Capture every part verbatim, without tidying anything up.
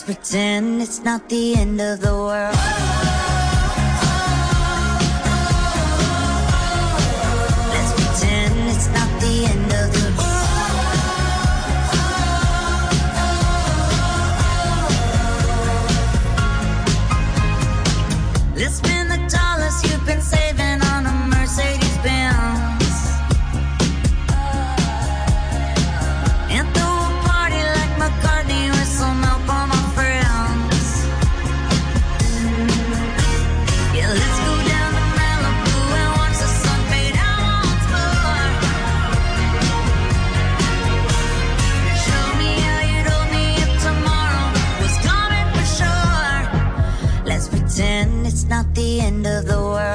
pretend it's not the end of the world. Let's pretend it's not the end of the world. Let's spend the dollars you've been saving on a Mercedes Benz. It's not the end of the world.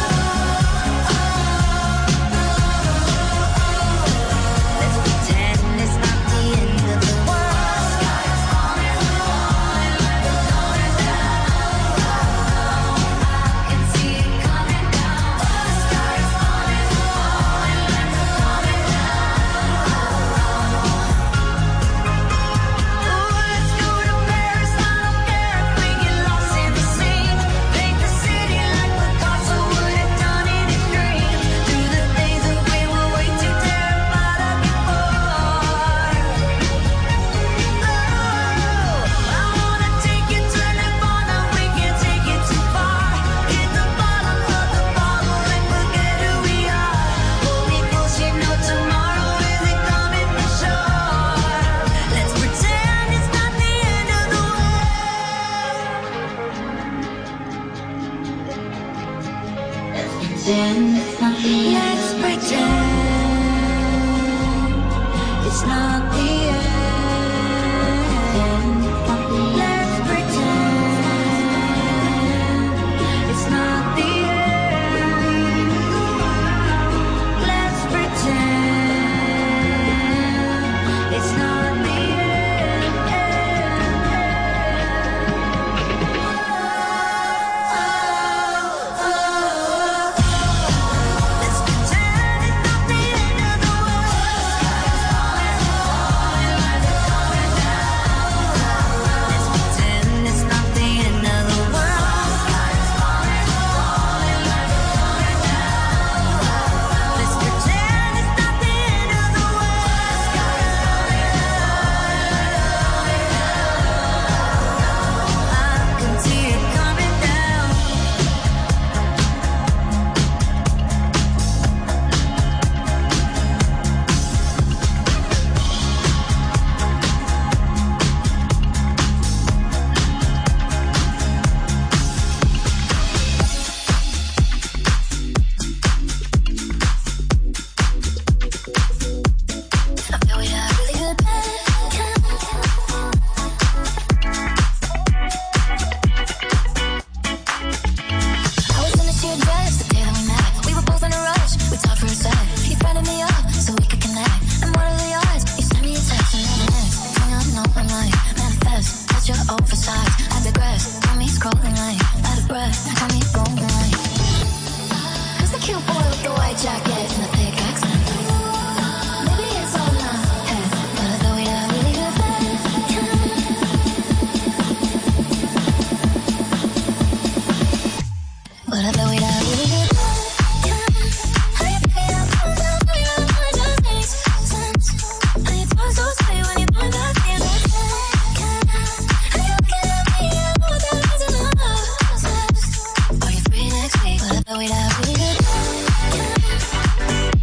Let's pretend it's not the end. Let's pretend it's not the end. Let's pretend it's not the Wait, I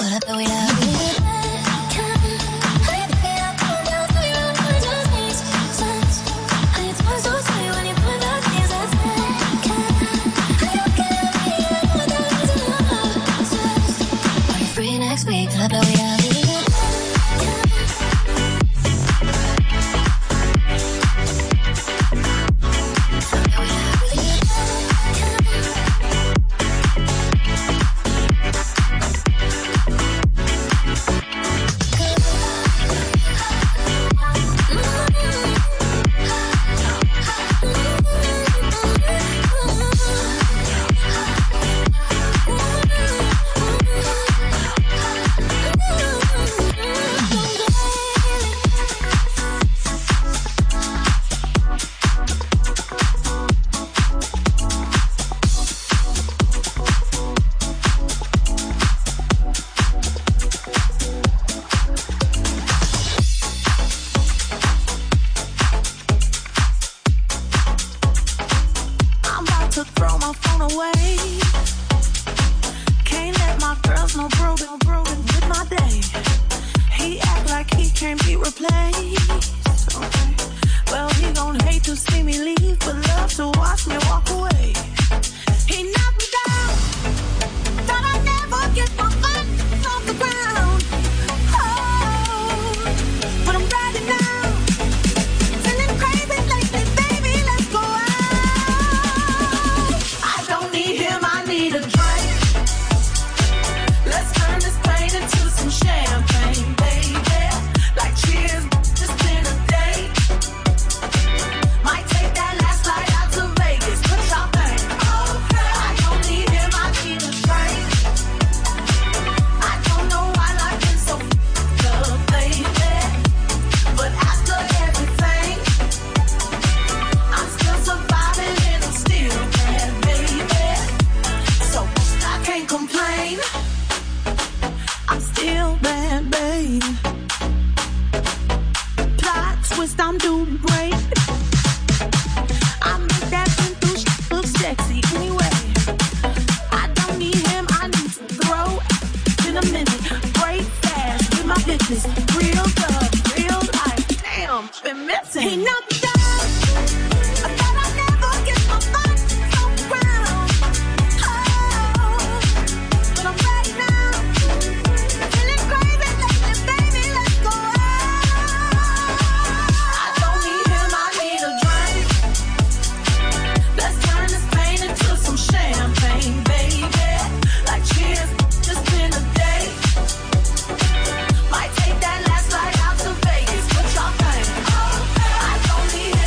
Might take that last flight out to Vegas. What y'all think? I don't need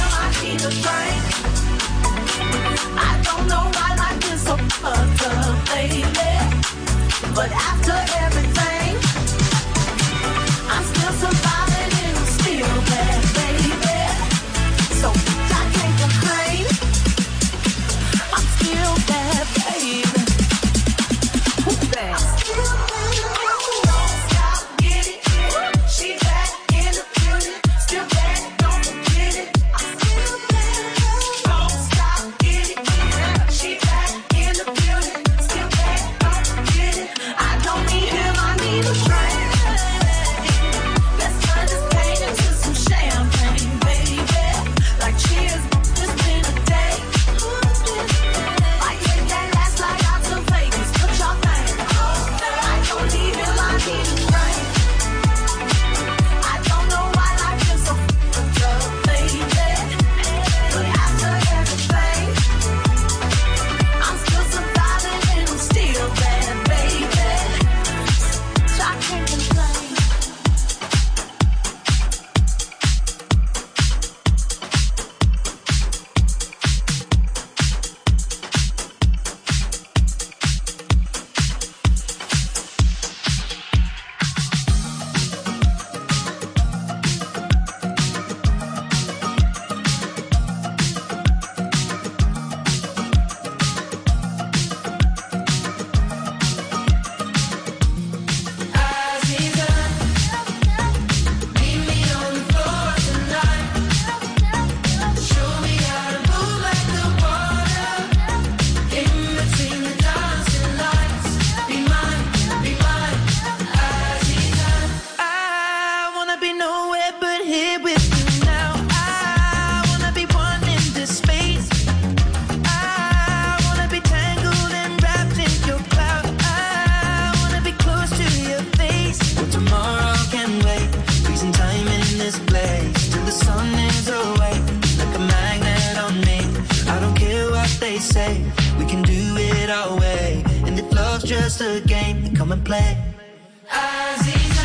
just a game, then come and play. Aziza,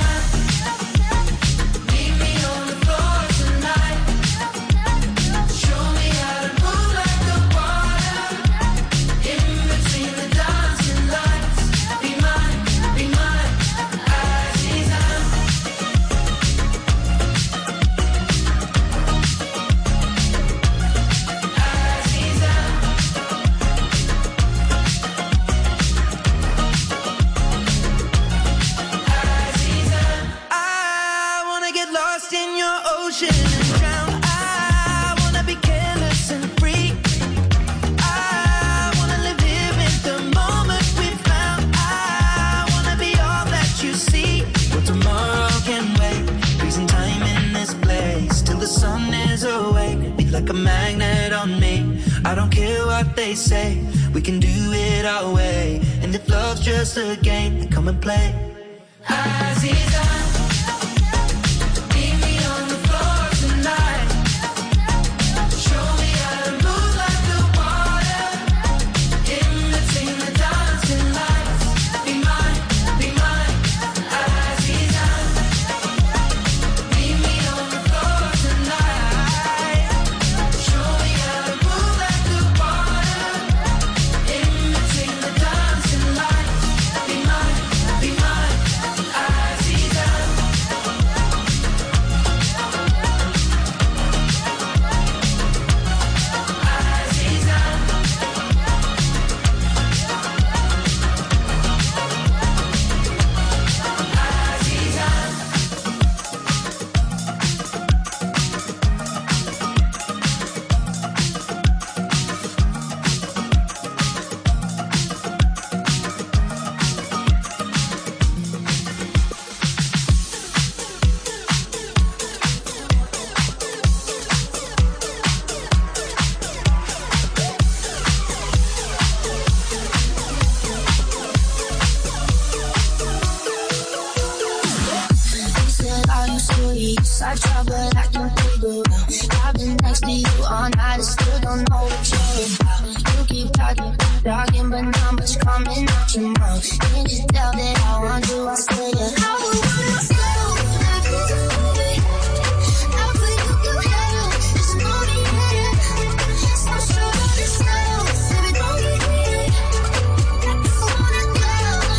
meet me on the floor tonight. Show me how to move like the water. In between the dancing lights. Be mine, be mine, Aziza. Aziza. I wanna get lost in your ocean and drown. I wanna be careless and free. I wanna live here in the moment we found. I wanna be all that you see. Well, tomorrow can wait. Freezing time in this place till the sun is awake. Be like a magnet on me. I don't care what they say. We can do it our way. And if love's just a game, then come and play. Aziza, meet me on the floor tonight. Show me how to move like the water. In between the dancing lights. Be mine, be mine, Aziza. Meet me on the floor tonight. Show me how to move like the water. In between the dancing lights. Be mine, be mine, Aziza. Aziza. Aziza. You said all you sweets, I try but I can't figure out. I've been next to you all night, I still don't know what you're about. You keep talking, talking, but not much coming out your mouth. Can't you tell that I want you? I say yeah. I would want myself, baby. I feel you can handle, just know me, yeah. So sure of yourself, baby, don't get it. I wanna go.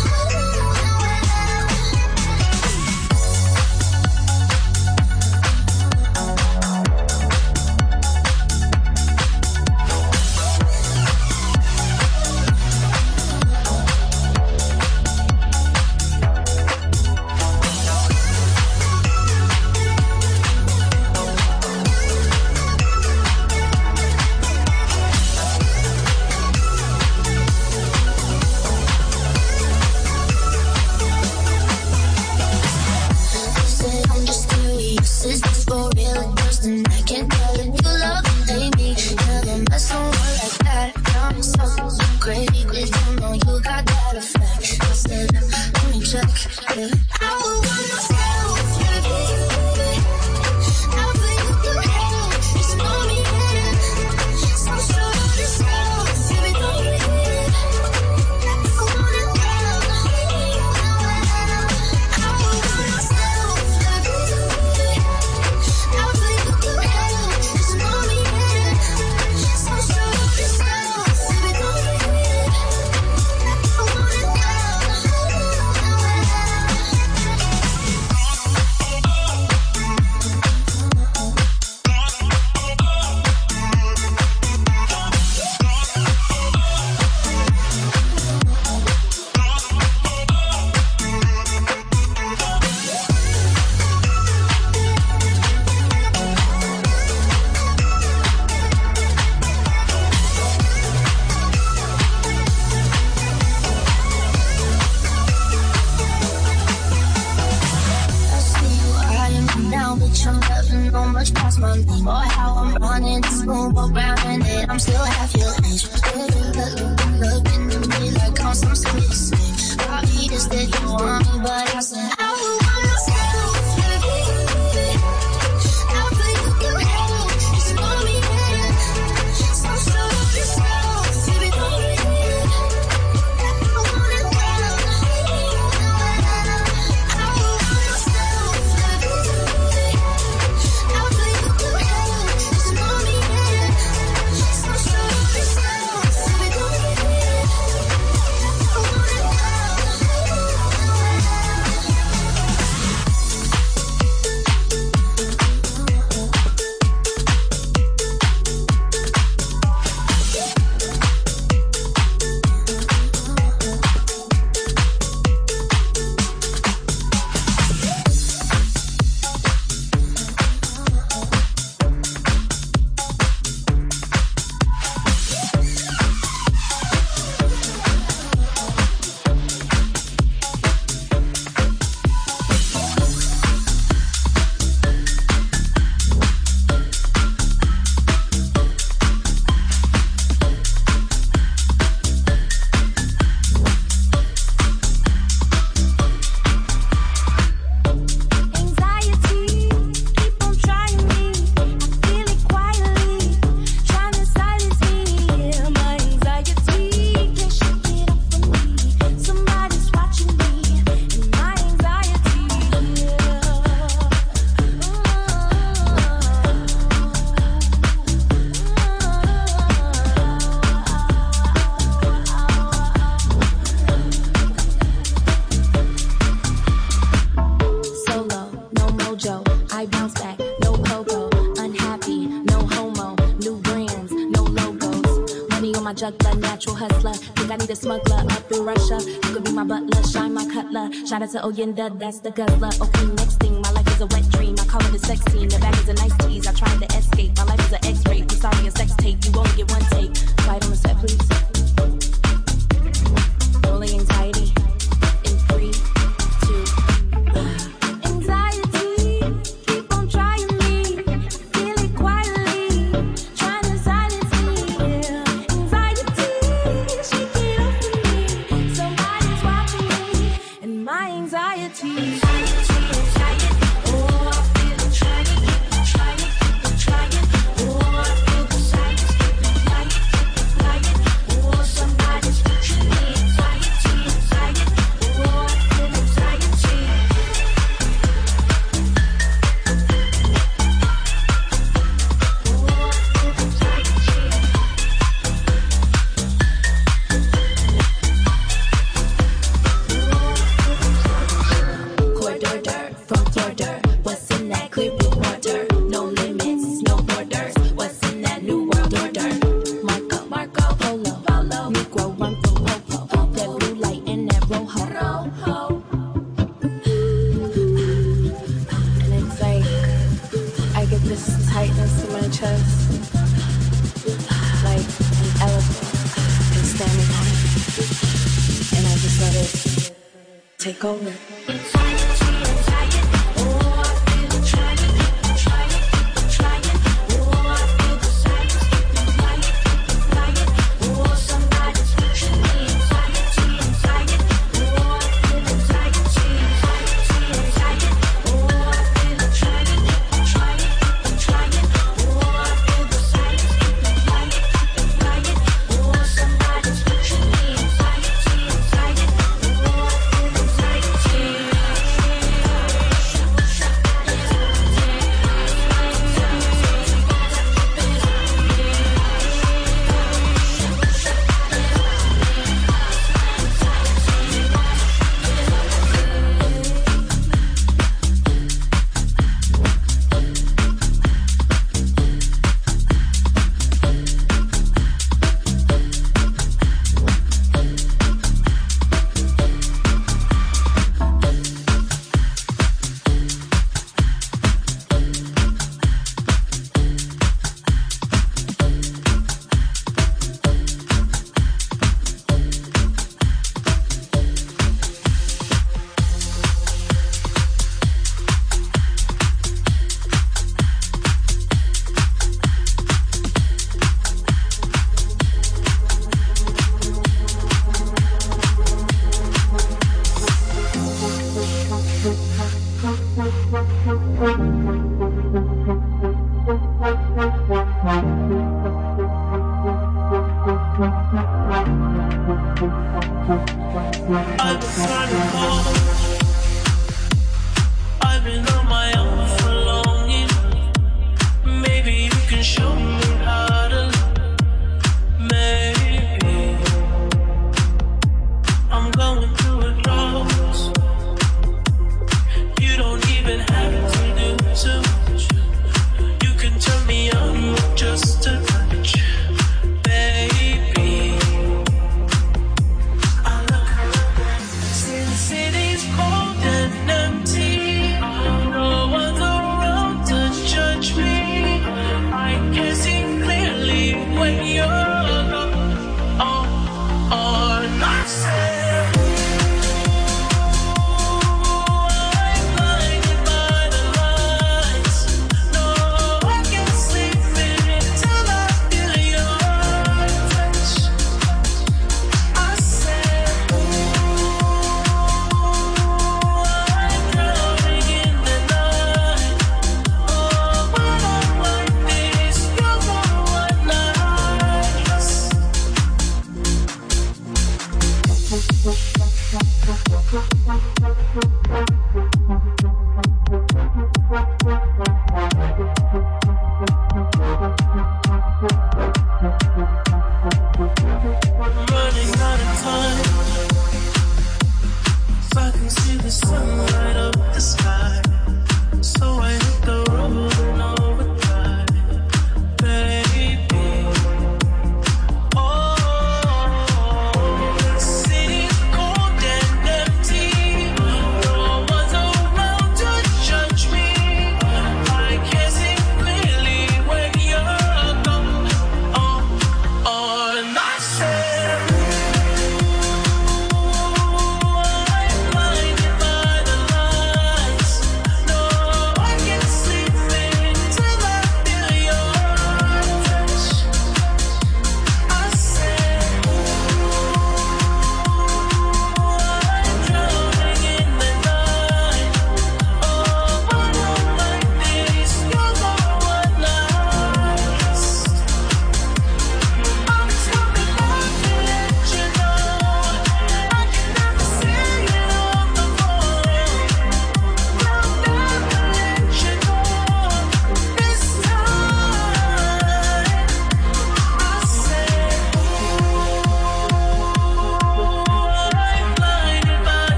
You say I'm just curious, is this for real or just an I can't tell if you love me, baby. Never mess around like that. Got me so crazy, cause you know you got that effect. I said, let me check. Yeah. I would want myself, baby. I feel you can handle, just know me, yeah. So sure of yourself, baby, don't get it. I wanna go. I would want myself, baby. I feel you can handle, just know me, yeah. So sure of yourself, baby, don't get it. I wanna go. I see you eyeing me down, but you never know much past my name or how I'm running this room around and then I'm still half your age. Really look, looking at me like I'm some sweet thing. Probably just that you want me, but I said I would want myself, baby. I feel you can handle, just know me, yeah. So sure of yourself, baby, don't get it. I wanna go. juggler, natural hustler. Think I need a smuggler up in Russia. You could be my butler, shine my cutler. Shout out to Oyenda, that's the guzzler. Okay, next thing, my life is a wet dream. I call it a sex team. The bag is a nice tease. I tried to escape. My life is an X-ray. I'm sorry, a sex tape. You only get one take. Slide on the set, please. Rolling anxiety in three, two, one. Anxiety, keep on trying me. Feel it quietly, trying to silence me. Yeah. Anxiety, shake it off of me. Somebody's watching me, and my anxiety. Anxiety, anxiety. Oh, I feel it trying, keep on trying, keep on trying. Oh, I feel the silence, keep on flying, keep on flying. Oh, somebody's watching me. Anxiety, anxiety. Oh, I feel anxiety. Corridor from border. What's in that clear blue water? No limits, no borders. What's in that new world order? Marco, Marco, Polo, Polo. Negro run from Popo. That blue light in that rojo. And it's like I get this tightness in my chest, like an elephant is standing on it, and I just let it take over. Anxiety, anxiety. Oh, I feel it trying, keep on trying, keep on trying. Oh, I feel the silence, keep on flying, keep on flying. Oh, somebody's watching me. Anxiety, anxiety. Oh, I feel anxiety, anxiety, anxiety. Oh, I feel it trying, keep on trying, keep on trying. Oh, I feel the silence, keep on flying, keep on flying. Oh, somebody's watching me. Anxiety, anxiety. Oh, I feel anxiety. I've been trying to call. I've been on my own for long, yeah. Maybe you can show me how to. Maybe I'm going through a loss. You don't even have to do too much. You can turn me on with just a touch, baby. I look around, see the city's cold and empty. No one's around to judge me. I can see clearly when you're gone. Oh, oh, I said. Oh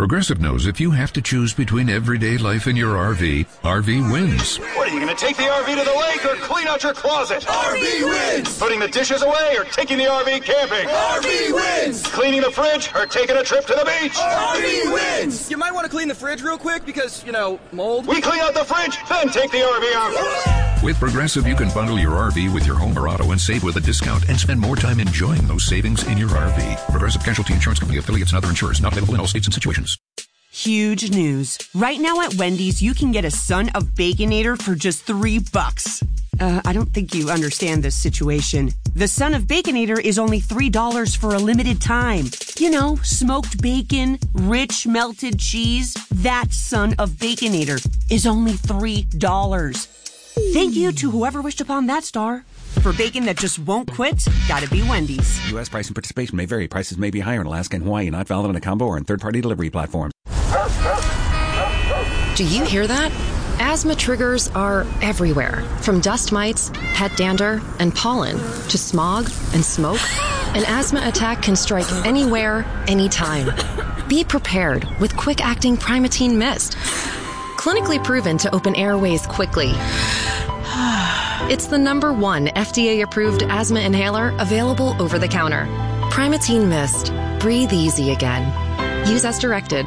Progressive knows if you have to choose between everyday life and your R V, R V wins. What, are you going to take the R V to the lake or clean out your closet? R V wins! Putting the dishes away or taking the R V camping? R V wins! Cleaning the fridge or taking a trip to the beach? R V wins! You might want to clean the fridge real quick because, you know, mold. We clean out the fridge, then take the R V out. With Progressive, you can bundle your R V with your home or auto and save with a discount and spend more time enjoying those savings in your R V. Progressive Casualty Insurance Company affiliates and other insurers not available in all states and situations. Huge news. Right now at Wendy's, you can get a Son of Baconator for just three bucks. Uh, I don't think you understand this situation. The Son of Baconator is only three dollars for a limited time. You know, smoked bacon, rich melted cheese. That Son of Baconator is only three dollars. Thank you to whoever wished upon that star. For bacon that just won't quit, gotta be Wendy's. U S price and participation may vary. Prices may be higher in Alaska and Hawaii, not valid on a combo or on third-party delivery platforms. Do you hear that? Asthma triggers are everywhere, from dust mites, pet dander, and pollen, to smog and smoke. An asthma attack can strike anywhere, anytime. Be prepared with quick-acting Primatene Mist. Clinically proven to open airways quickly. It's the number one F D A-approved asthma inhaler available over the counter. Primatene Mist. Breathe easy again. Use as directed.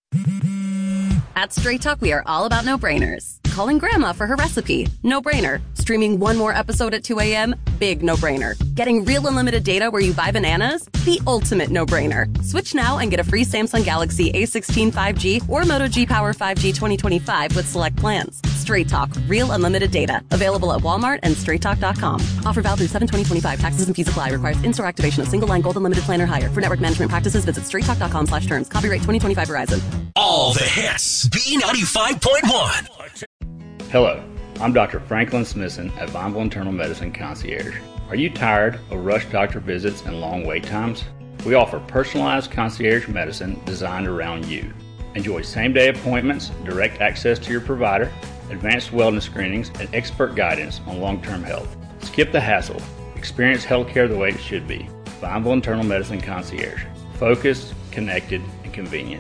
At Straight Talk, we are all about no-brainers. Calling Grandma for her recipe? No-brainer. Streaming one more episode at two a.m.? Big no-brainer. Getting real unlimited data where you buy bananas? The ultimate no-brainer. Switch now and get a free Samsung Galaxy A sixteen five G or Moto G Power five G twenty twenty-five with select plans. Straight Talk. Real unlimited data. Available at Walmart and straight talk dot com. Offer valid through seven twenty twenty-five. Taxes and fees apply. Requires in-store activation of single line gold unlimited plan or higher. For network management practices, visit straight talk dot com slash terms. Copyright twenty twenty-five Verizon. All the hits. B ninety-five point one. Hello, I'm Doctor Franklin Smithson at Vineville Internal Medicine Concierge. Are you tired of rush doctor visits and long wait times? We offer personalized concierge medicine designed around you. Enjoy same-day appointments, direct access to your provider, advanced wellness screenings, and expert guidance on long-term health. Skip the hassle. Experience healthcare the way it should be. Vineville Internal Medicine Concierge. Focused, connected, and convenient.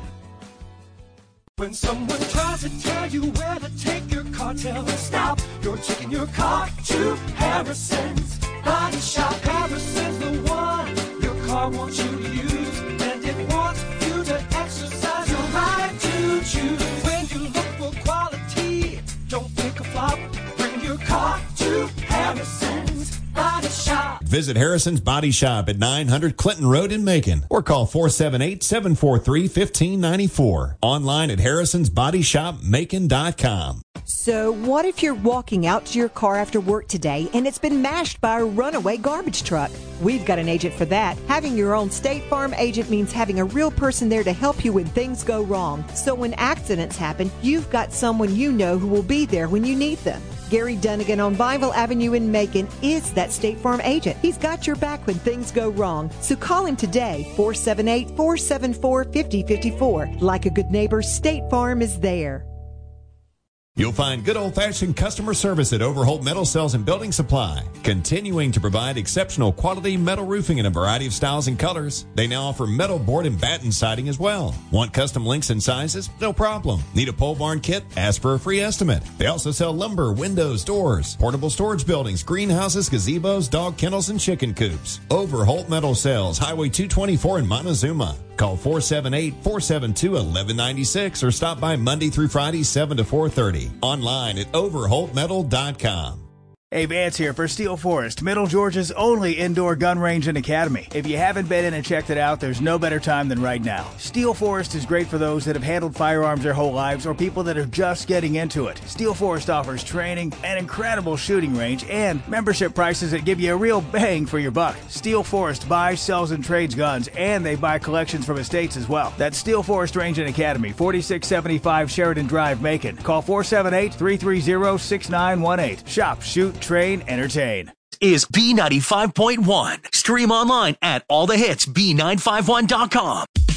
When someone tries to tell you where to take your car, tell them stop. You're taking your car to Harrison's Body Shop. Harrison's the one your car wants you to use, and it wants you to exercise your right to choose. When you look for quality, don't pick a flop. Bring your car to Harrison's Body Shop. Visit Harrison's Body Shop at nine hundred Clinton Road in Macon or call four seven eight, seven four three, one five nine four. Online at harrisons body shop macon dot com. So what if you're walking out to your car after work today and it's been mashed by a runaway garbage truck? We've got an agent for that. Having your own State Farm agent means having a real person there to help you when things go wrong. So when accidents happen, you've got someone you know who will be there when you need them. Gary Dunnigan on Vineville Avenue in Macon is that State Farm agent. He's got your back when things go wrong. So call him today, four seven eight, four seven four, five zero five four. Like a good neighbor, State Farm is there. You'll find good old-fashioned customer service at Overholt Metal Sales and Building Supply, continuing to provide exceptional quality metal roofing in a variety of styles and colors. They now offer metal board and batten siding as well. Want custom links and sizes? No problem. Need a pole barn kit? Ask for a free estimate. They also sell lumber, windows, doors, portable storage buildings, greenhouses, gazebos, dog kennels, and chicken coops. Overholt Metal Sales, Highway two twenty-four in Montezuma. Call four seven eight, four seven two, one one nine six or stop by Monday through Friday, seven to four thirty. Online at overholt metal dot com. Hey, Vance here for Steel Forest, Middle Georgia's only indoor gun range and academy. If you haven't been in and checked it out, there's no better time than right now. Steel Forest is great for those that have handled firearms their whole lives or people that are just getting into it. Steel Forest offers training, an incredible shooting range, and membership prices that give you a real bang for your buck. Steel Forest buys, sells, and trades guns, and they buy collections from estates as well. That's Steel Forest Range and Academy, forty-six seventy-five Sheridan Drive, Macon. Call four seven eight, three three zero, six nine one eight. Shop, shoot, train, entertain. Is B ninety-five point one. Stream online at all the hits B nine five one dot com.